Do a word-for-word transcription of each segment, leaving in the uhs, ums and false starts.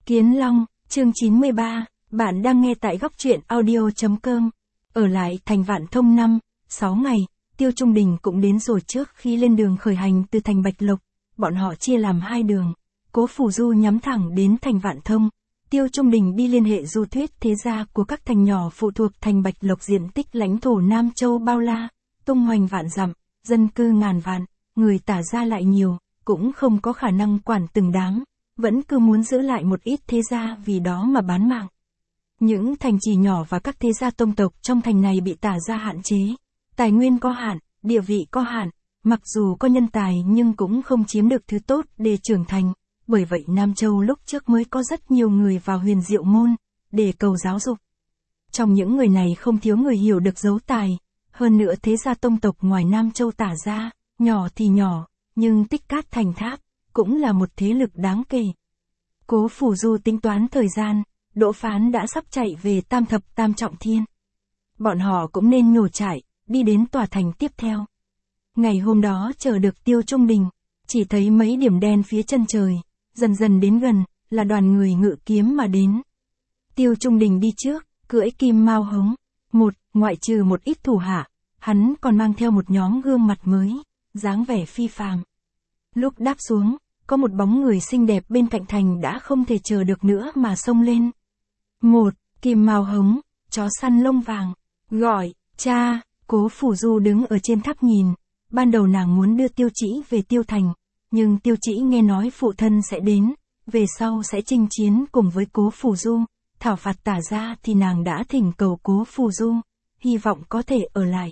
Kiến Long, chương chín mươi ba, bạn đang nghe tại góc truyện audio.com. Ở lại thành Vạn Thông năm, sáu ngày, Tiêu Trung Đình cũng đến rồi. Trước khi lên đường khởi hành từ thành Bạch Lộc, bọn họ chia làm hai đường. Cố Phủ Du nhắm thẳng đến thành Vạn Thông. Tiêu Trung Đình đi liên hệ du thuyết thế gia của các thành nhỏ phụ thuộc thành Bạch Lộc. Diện tích lãnh thổ Nam Châu bao la, tung hoành vạn dặm, dân cư ngàn vạn, người Tả gia lại nhiều, cũng không có khả năng quản từng đám, vẫn cứ muốn giữ lại một ít thế gia vì đó mà bán mạng. Những thành trì nhỏ và các thế gia tông tộc trong thành này bị Tả gia hạn chế, tài nguyên có hạn, địa vị có hạn, mặc dù có nhân tài nhưng cũng không chiếm được thứ tốt để trưởng thành. Bởi vậy Nam Châu lúc trước mới có rất nhiều người vào Huyền Diệu môn để cầu giáo dục. Trong những người này không thiếu người hiểu được dấu tài, hơn nữa thế gia tông tộc ngoài Nam Châu Tả gia, nhỏ thì nhỏ, nhưng tích cát thành tháp, cũng là một thế lực đáng kể. Cố Phủ Du tính toán thời gian, Đỗ Phán đã sắp chạy về Tam Thập Tam Trọng Thiên. Bọn họ cũng nên nhổ trại, đi đến tòa thành tiếp theo. Ngày hôm đó chờ được Tiêu Trung Đình, chỉ thấy mấy điểm đen phía chân trời, dần dần đến gần, là đoàn người ngự kiếm mà đến. Tiêu Trung Đình đi trước, cưỡi kim mao hống. Một, ngoại trừ một ít thủ hạ, hắn còn mang theo một nhóm gương mặt mới, dáng vẻ phi phàm. Lúc đáp xuống, có một bóng người xinh đẹp bên cạnh thành đã không thể chờ được nữa mà xông lên. Một, kim mao hống, chó săn lông vàng, gọi, cha. Cố Phủ Du đứng ở trên tháp nhìn, ban đầu nàng muốn đưa Tiêu Trĩ về Tiêu Thành, nhưng Tiêu Trĩ nghe nói phụ thân sẽ đến, về sau sẽ chinh chiến cùng với Cố Phủ Du, thảo phạt Tả gia thì nàng đã thỉnh cầu Cố Phủ Du, hy vọng có thể ở lại.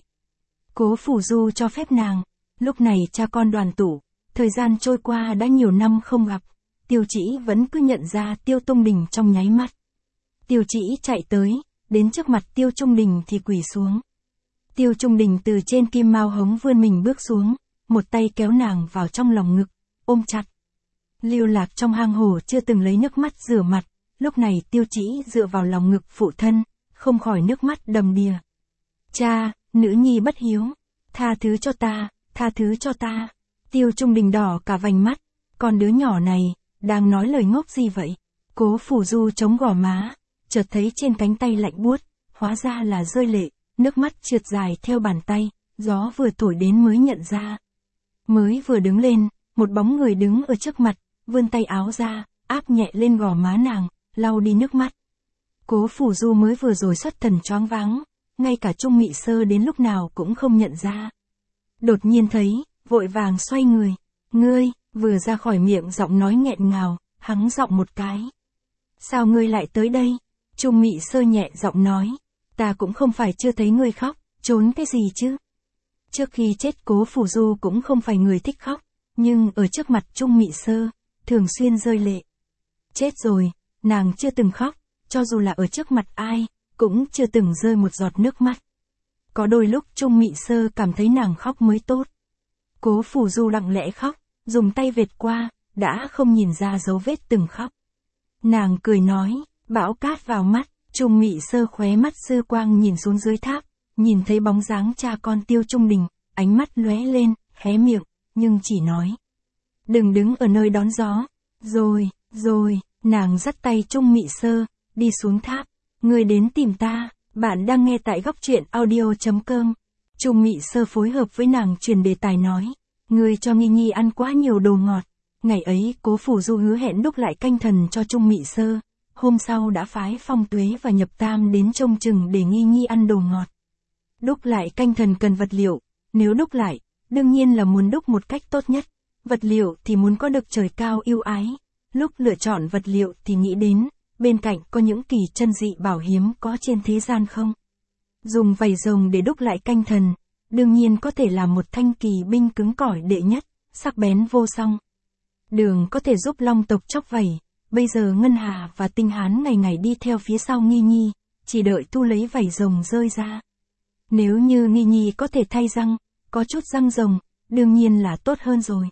Cố Phủ Du cho phép nàng, lúc này cha con đoàn tụ, thời gian trôi qua đã nhiều năm không gặp, Tiêu Trĩ vẫn cứ nhận ra Tiêu Trung Đình trong nháy mắt. Tiêu Trĩ chạy tới, đến trước mặt Tiêu Trung Đình thì quỳ xuống. Tiêu Trung Đình từ trên kim mao hống vươn mình bước xuống, một tay kéo nàng vào trong lòng ngực, ôm chặt. Lưu Lạc trong hang hổ chưa từng lấy nước mắt rửa mặt, lúc này Tiêu Trĩ dựa vào lòng ngực phụ thân, không khỏi nước mắt đầm đìa. Cha, nữ nhi bất hiếu, tha thứ cho ta, tha thứ cho ta. Tiêu Trung Đình đỏ cả vành mắt, con đứa nhỏ này, đang nói lời ngốc gì vậy? Cố Phủ Du chống gò má, chợt thấy trên cánh tay lạnh buốt, hóa ra là rơi lệ, nước mắt trượt dài theo bàn tay, gió vừa thổi đến mới nhận ra. Mới vừa đứng lên, một bóng người đứng ở trước mặt, vươn tay áo ra, áp nhẹ lên gò má nàng, lau đi nước mắt. Cố Phủ Du mới vừa rồi xuất thần choáng váng, ngay cả Trung Mị Sơ đến lúc nào cũng không nhận ra. Đột nhiên thấy, vội vàng xoay người, ngươi, vừa ra khỏi miệng giọng nói nghẹn ngào, hắng giọng một cái. Sao ngươi lại tới đây? Trung Mị Sơ nhẹ giọng nói, ta cũng không phải chưa thấy ngươi khóc, trốn cái gì chứ? Trước khi chết Cố Phủ Du cũng không phải người thích khóc, nhưng ở trước mặt Trung Mị Sơ, thường xuyên rơi lệ. Chết rồi, nàng chưa từng khóc, cho dù là ở trước mặt ai, cũng chưa từng rơi một giọt nước mắt. Có đôi lúc Trung Mị Sơ cảm thấy nàng khóc mới tốt. Cố Phủ Du lặng lẽ khóc, dùng tay vệt qua, đã không nhìn ra dấu vết từng khóc. Nàng cười nói, bão cát vào mắt. Trung Mị Sơ khóe mắt sư quang nhìn xuống dưới tháp, nhìn thấy bóng dáng cha con Tiêu Trung Đình, ánh mắt lóe lên, hé miệng, nhưng chỉ nói. Đừng đứng ở nơi đón gió. Rồi, rồi, nàng dắt tay Trung Mị Sơ, đi xuống tháp. Người đến tìm ta, bạn đang nghe tại góc truyện audio.com. Trung Mị Sơ phối hợp với nàng truyền đề tài nói. Người cho Nghi Nhi ăn quá nhiều đồ ngọt. Ngày ấy Cố Phủ Du hứa hẹn đúc lại canh thần cho Trung Mị Sơ. Hôm sau đã phái Phong Tuế và Nhập Tam đến trông chừng để Nghi Nhi ăn đồ ngọt. Đúc lại canh thần cần vật liệu, nếu đúc lại, đương nhiên là muốn đúc một cách tốt nhất. Vật liệu thì muốn có được trời cao yêu ái. Lúc lựa chọn vật liệu thì nghĩ đến, bên cạnh có những kỳ chân dị bảo hiếm có trên thế gian không? Dùng vảy rồng để đúc lại canh thần, đương nhiên có thể làm một thanh kỳ binh cứng cỏi đệ nhất, sắc bén vô song. Đường có thể giúp Long tộc chóc vảy. Bây giờ Ngân Hà và Tinh Hán ngày ngày đi theo phía sau Nghi Nhi, chỉ đợi thu lấy vảy rồng rơi ra. Nếu như Nghi Nhi có thể thay răng, có chút răng rồng, đương nhiên là tốt hơn rồi.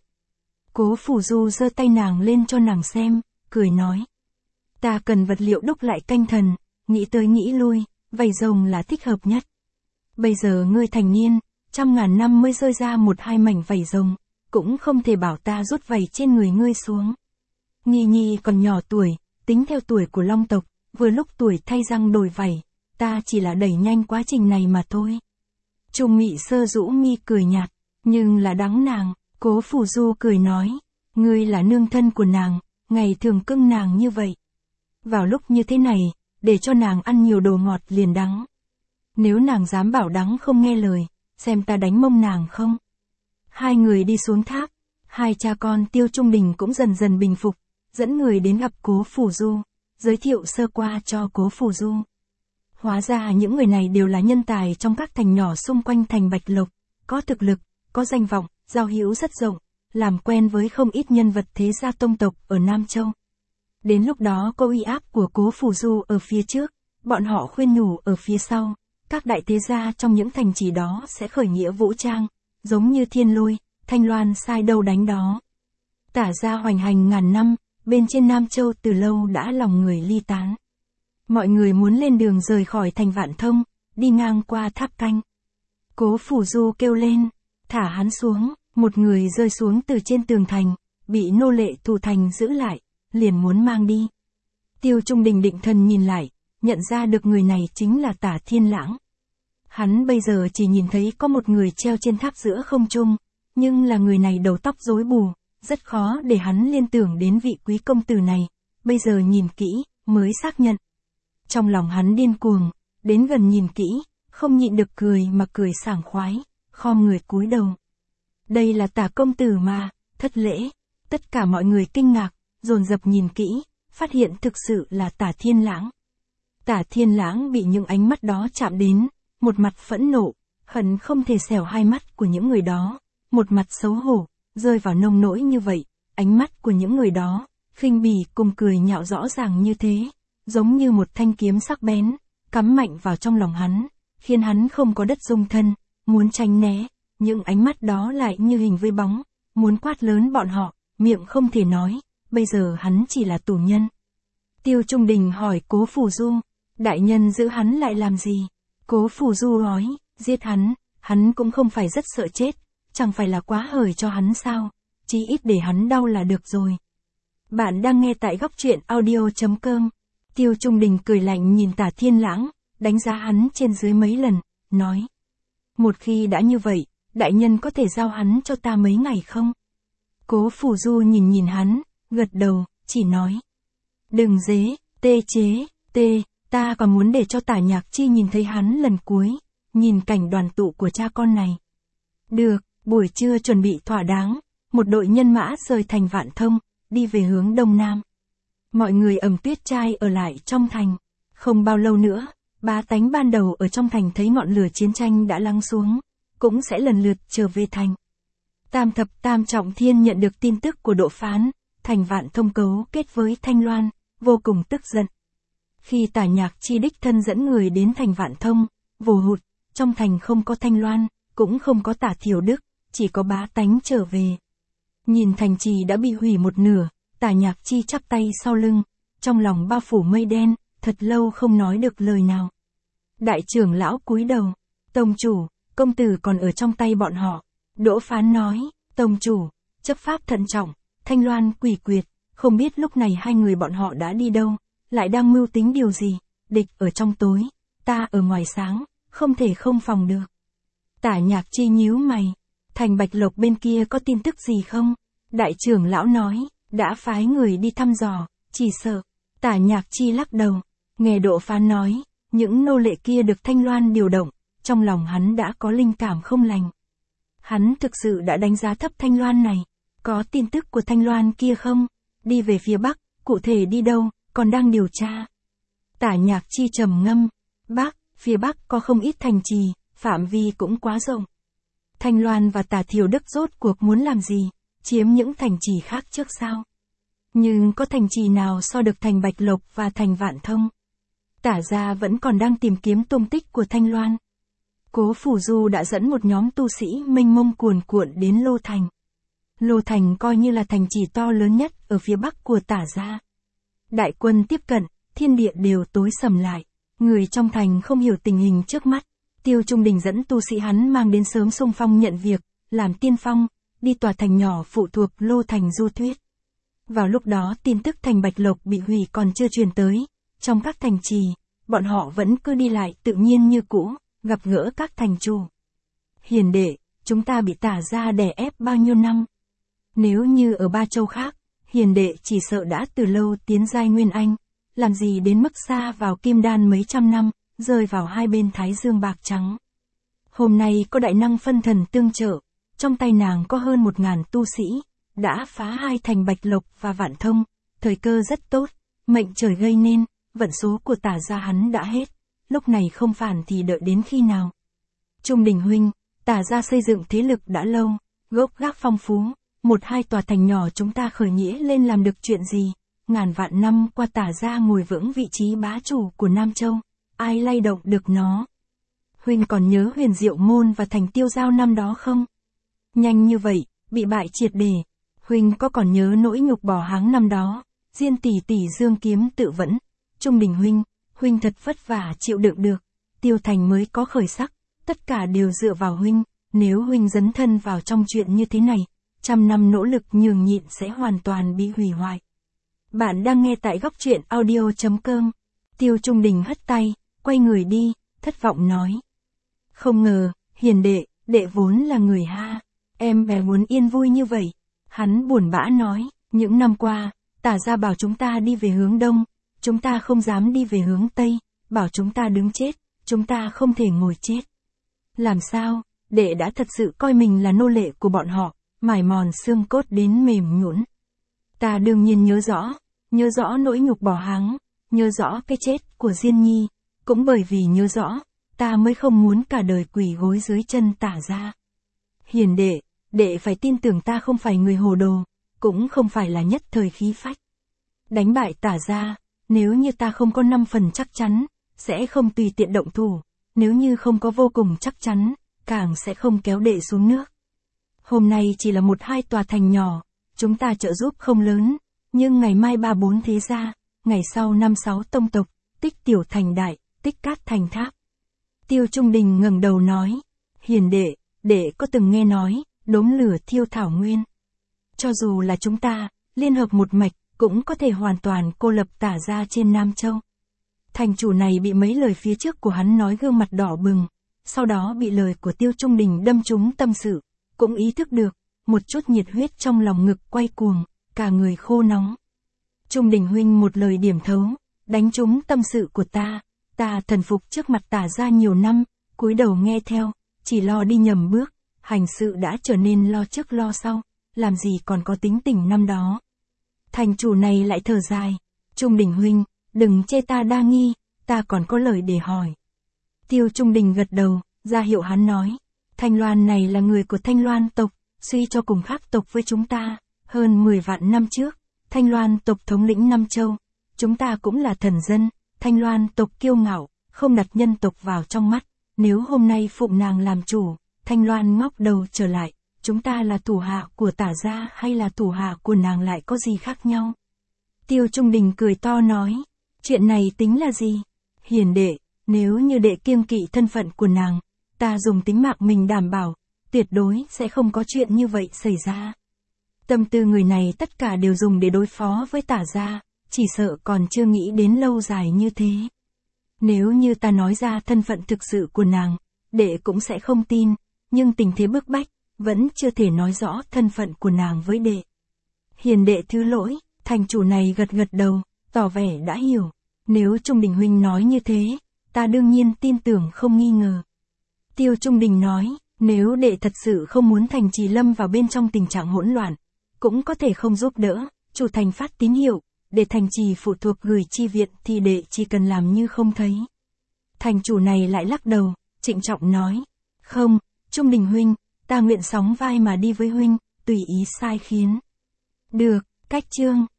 Cố Phủ Du giơ tay nàng lên cho nàng xem, cười nói. Ta cần vật liệu đúc lại canh thần, nghĩ tới nghĩ lui, vảy rồng là thích hợp nhất. Bây giờ ngươi thành niên, trăm ngàn năm mới rơi ra một hai mảnh vảy rồng, cũng không thể bảo ta rút vảy trên người ngươi xuống. Nghi Nhi còn nhỏ tuổi, tính theo tuổi của Long tộc, vừa lúc tuổi thay răng đổi vảy, ta chỉ là đẩy nhanh quá trình này mà thôi. Trung Mị Sơ rũ mi cười nhạt, nhưng là đắng nàng. Cố Phù Du cười nói, ngươi là nương thân của nàng, ngày thường cưng nàng như vậy. Vào lúc như thế này, để cho nàng ăn nhiều đồ ngọt liền đắng. Nếu nàng dám bảo đắng không nghe lời, xem ta đánh mông nàng không. Hai người đi xuống tháp, hai cha con Tiêu Trung Đình cũng dần dần bình phục, dẫn người đến gặp Cố Phù Du, giới thiệu sơ qua cho Cố Phù Du. Hóa ra những người này đều là nhân tài trong các thành nhỏ xung quanh thành Bạch Lộc, có thực lực, có danh vọng, giao hữu rất rộng, làm quen với không ít nhân vật thế gia tông tộc ở Nam Châu. Đến lúc đó có uy áp của Cố Phù Du ở phía trước, bọn họ khuyên nhủ ở phía sau, các đại thế gia trong những thành trì đó sẽ khởi nghĩa vũ trang, giống như Thiên Lôi, Thanh Loan sai đâu đánh đó. Tả gia hoành hành ngàn năm, bên trên Nam Châu từ lâu đã lòng người ly tán. Mọi người muốn lên đường rời khỏi thành Vạn Thông, đi ngang qua tháp canh. Cố Phù Du kêu lên, thả hắn xuống, một người rơi xuống từ trên tường thành, bị nô lệ thủ thành giữ lại, liền muốn mang đi. Tiêu Trung Đình định thần nhìn lại, nhận ra được người này chính là Tả Thiên Lãng. Hắn bây giờ chỉ nhìn thấy có một người treo trên tháp giữa không trung, nhưng là người này đầu tóc rối bù, rất khó để hắn liên tưởng đến vị quý công tử này, bây giờ nhìn kỹ, mới xác nhận. Trong lòng hắn điên cuồng, đến gần nhìn kỹ, không nhịn được cười mà cười sảng khoái, khom người cúi đầu. Đây là Tả công tử mà, thất lễ. Tất cả mọi người kinh ngạc, dồn dập nhìn kỹ, phát hiện thực sự là Tả Thiên Lãng. Tả Thiên Lãng bị những ánh mắt đó chạm đến, một mặt phẫn nộ, hận không thể xẻo hai mắt của những người đó, một mặt xấu hổ, rơi vào nông nỗi như vậy, ánh mắt của những người đó, khinh bỉ cùng cười nhạo rõ ràng như thế, giống như một thanh kiếm sắc bén, cắm mạnh vào trong lòng hắn, khiến hắn không có đất dung thân, muốn tránh né, những ánh mắt đó lại như hình với bóng, muốn quát lớn bọn họ, miệng không thể nói, bây giờ hắn chỉ là tù nhân. Tiêu Trung Đình hỏi Cố Phù Du, đại nhân giữ hắn lại làm gì? Cố Phù Du nói, giết hắn, hắn cũng không phải rất sợ chết, chẳng phải là quá hời cho hắn sao, chí ít để hắn đau là được rồi. Bạn đang nghe tại góc truyện audio chấm com. Tiêu Trung Đình cười lạnh nhìn Tả Thiên Lãng, đánh giá hắn trên dưới mấy lần, nói. Một khi đã như vậy, đại nhân có thể giao hắn cho ta mấy ngày không? Cố Phù Du nhìn nhìn hắn, gật đầu, chỉ nói. Đừng dế, tê chế, tê, ta còn muốn để cho Tả Nhạc Chi nhìn thấy hắn lần cuối, nhìn cảnh đoàn tụ của cha con này. Được, buổi trưa chuẩn bị thỏa đáng, một đội nhân mã rời thành Vạn Thông, đi về hướng đông nam. Mọi người ẩm tuyết trai ở lại trong thành. Không bao lâu nữa, bá tánh ban đầu ở trong thành thấy ngọn lửa chiến tranh đã lắng xuống, cũng sẽ lần lượt trở về thành. Tam thập tam trọng thiên nhận được tin tức của Đỗ Phán, thành Vạn Thông cấu kết với Thanh Loan, vô cùng tức giận. Khi Tả Nhạc Chi đích thân dẫn người đến thành Vạn Thông, vồ hụt, trong thành không có Thanh Loan, cũng không có Tả Thiểu Đức, chỉ có bá tánh trở về. Nhìn thành trì đã bị hủy một nửa, Tả Nhạc Chi chắp tay sau lưng, trong lòng bao phủ mây đen, thật lâu không nói được lời nào. Đại trưởng lão cúi đầu, tông chủ, công tử còn ở trong tay bọn họ. Đỗ Phán nói, tông chủ, chấp pháp thận trọng, Thanh Loan quỷ quyệt, không biết lúc này hai người bọn họ đã đi đâu, lại đang mưu tính điều gì, địch ở trong tối, ta ở ngoài sáng, không thể không phòng được. Tả Nhạc Chi nhíu mày, thành Bạch Lộc bên kia có tin tức gì không? Đại trưởng lão nói, đã phái người đi thăm dò, chỉ sợ. Tả Nhạc Chi lắc đầu, nghe Đỗ Phán nói, những nô lệ kia được Thanh Loan điều động, trong lòng hắn đã có linh cảm không lành. Hắn thực sự đã đánh giá thấp Thanh Loan này, có tin tức của Thanh Loan kia không? Đi về phía Bắc, cụ thể đi đâu, còn đang điều tra. Tả Nhạc Chi trầm ngâm, Bắc, phía Bắc có không ít thành trì, phạm vi cũng quá rộng. Thanh Loan và Tả Thiểu Đức rốt cuộc muốn làm gì, chiếm những thành trì khác trước sao? Nhưng có thành trì nào so được thành Bạch Lộc và thành Vạn Thông? Tả gia vẫn còn đang tìm kiếm tung tích của Thanh Loan. Cố Phù Du đã dẫn một nhóm tu sĩ mênh mông cuồn cuộn đến Lô Thành. Lô Thành coi như là thành trì to lớn nhất ở phía bắc của Tả gia. Đại quân tiếp cận, thiên địa đều tối sầm lại. Người trong thành không hiểu tình hình trước mắt. Tiêu Trung Đình dẫn tu sĩ hắn mang đến sớm xung phong nhận việc, làm tiên phong, đi tòa thành nhỏ phụ thuộc Lô Thành du thuyết. Vào lúc đó tin tức thành Bạch Lộc bị hủy còn chưa truyền tới, trong các thành trì, bọn họ vẫn cứ đi lại tự nhiên như cũ, gặp gỡ các thành chủ. Hiền đệ, chúng ta bị Tả gia đè ép bao nhiêu năm? Nếu như ở ba châu khác, hiền đệ chỉ sợ đã từ lâu tiến giai Nguyên Anh, làm gì đến mức xa vào Kim Đan mấy trăm năm, rơi vào hai bên Thái Dương bạc trắng. Hôm nay có đại năng phân thần tương trợ, trong tay nàng có hơn một ngàn tu sĩ, đã phá hai thành Bạch Lộc và Vạn Thông, thời cơ rất tốt, mệnh trời gây nên, vận số của Tả gia hắn đã hết, lúc này không phản thì đợi đến khi nào? Trung Đình huynh, Tả gia xây dựng thế lực đã lâu, gốc gác phong phú, một hai tòa thành nhỏ chúng ta khởi nghĩa lên làm được chuyện gì? Ngàn vạn năm qua Tả gia ngồi vững vị trí bá chủ của Nam Châu, ai lay động được nó? Huynh còn nhớ Huyền Diệu Môn và thành Tiêu Giao năm đó không? Nhanh như vậy, bị bại triệt để. Huynh có còn nhớ nỗi nhục bỏ háng năm đó, Diên tỷ tỷ dương kiếm tự vẫn. Trung Đình huynh, huynh thật vất vả chịu đựng được, Tiêu thành mới có khởi sắc, tất cả đều dựa vào huynh, nếu huynh dấn thân vào trong chuyện như thế này, trăm năm nỗ lực nhường nhịn sẽ hoàn toàn bị hủy hoại. Bạn đang nghe tại góc truyện audio chấm com. Tiêu Trung Đình hất tay, quay người đi, thất vọng nói. Không ngờ, hiền đệ, đệ vốn là người ha, em bé muốn yên vui như vậy. Hắn buồn bã nói, những năm qua, Tả gia bảo chúng ta đi về hướng đông, chúng ta không dám đi về hướng tây, bảo chúng ta đứng chết, chúng ta không thể ngồi chết. Làm sao, đệ đã thật sự coi mình là nô lệ của bọn họ, mài mòn xương cốt đến mềm nhũn. Ta đương nhiên nhớ rõ, nhớ rõ nỗi nhục bỏ háng, nhớ rõ cái chết của Diên Nhi, cũng bởi vì nhớ rõ, ta mới không muốn cả đời quỳ gối dưới chân Tả gia. Hiền đệ, đệ phải tin tưởng ta không phải người hồ đồ, cũng không phải là nhất thời khí phách. Đánh bại Tả gia, nếu như ta không có năm phần chắc chắn, sẽ không tùy tiện động thủ, nếu như không có vô cùng chắc chắn, càng sẽ không kéo đệ xuống nước. Hôm nay chỉ là một hai tòa thành nhỏ, chúng ta trợ giúp không lớn, nhưng ngày mai ba bốn thế gia, ngày sau năm sáu tông tộc, tích tiểu thành đại, tích cát thành tháp. Tiêu Trung Đình ngẩng đầu nói, hiền đệ, đệ có từng nghe nói, đốm lửa thiêu thảo nguyên. Cho dù là chúng ta, liên hợp một mạch, cũng có thể hoàn toàn cô lập Tả gia trên Nam Châu. Thành chủ này bị mấy lời phía trước của hắn nói gương mặt đỏ bừng, sau đó bị lời của Tiêu Trung Đình đâm trúng tâm sự, cũng ý thức được, một chút nhiệt huyết trong lòng ngực quay cuồng, cả người khô nóng. Trung Đình huynh một lời điểm thấu, đánh trúng tâm sự của ta, ta thần phục trước mặt Tả gia nhiều năm, cúi đầu nghe theo, chỉ lo đi nhầm bước, hành sự đã trở nên lo trước lo sau, làm gì còn có tính tình năm đó. Thành chủ này lại thở dài, Trung Đình huynh, đừng chê ta đa nghi, ta còn có lời để hỏi. Tiêu Trung Đình gật đầu, ra hiệu hắn nói, Thanh Loan này là người của Thanh Loan tộc, suy cho cùng khác tộc với chúng ta, hơn mười vạn năm trước, Thanh Loan tộc thống lĩnh Nam Châu, chúng ta cũng là thần dân, Thanh Loan tộc kiêu ngạo, không đặt nhân tộc vào trong mắt, nếu hôm nay phụng nàng làm chủ, Thanh Loan ngóc đầu trở lại, chúng ta là thủ hạ của Tả gia hay là thủ hạ của nàng lại có gì khác nhau? Tiêu Trung Đình cười to nói, chuyện này tính là gì? Hiền đệ, nếu như đệ kiêng kỵ thân phận của nàng, ta dùng tính mạng mình đảm bảo, tuyệt đối sẽ không có chuyện như vậy xảy ra. Tâm tư người này tất cả đều dùng để đối phó với Tả gia, chỉ sợ còn chưa nghĩ đến lâu dài như thế. Nếu như ta nói ra thân phận thực sự của nàng, đệ cũng sẽ không tin, nhưng tình thế bức bách, vẫn chưa thể nói rõ thân phận của nàng với đệ. Hiền đệ thứ lỗi, thành chủ này gật gật đầu, tỏ vẻ đã hiểu. Nếu Trung Đình huynh nói như thế, ta đương nhiên tin tưởng không nghi ngờ. Tiêu Trung Đình nói, nếu đệ thật sự không muốn thành trì lâm vào bên trong tình trạng hỗn loạn, cũng có thể không giúp đỡ, chủ thành phát tín hiệu, để thành trì phụ thuộc gửi chi viện thì đệ chỉ cần làm như không thấy. Thành chủ này lại lắc đầu, trịnh trọng nói, không, Trung Đình huynh, ta nguyện sóng vai mà đi với huynh, tùy ý sai khiến. Được, cách chương.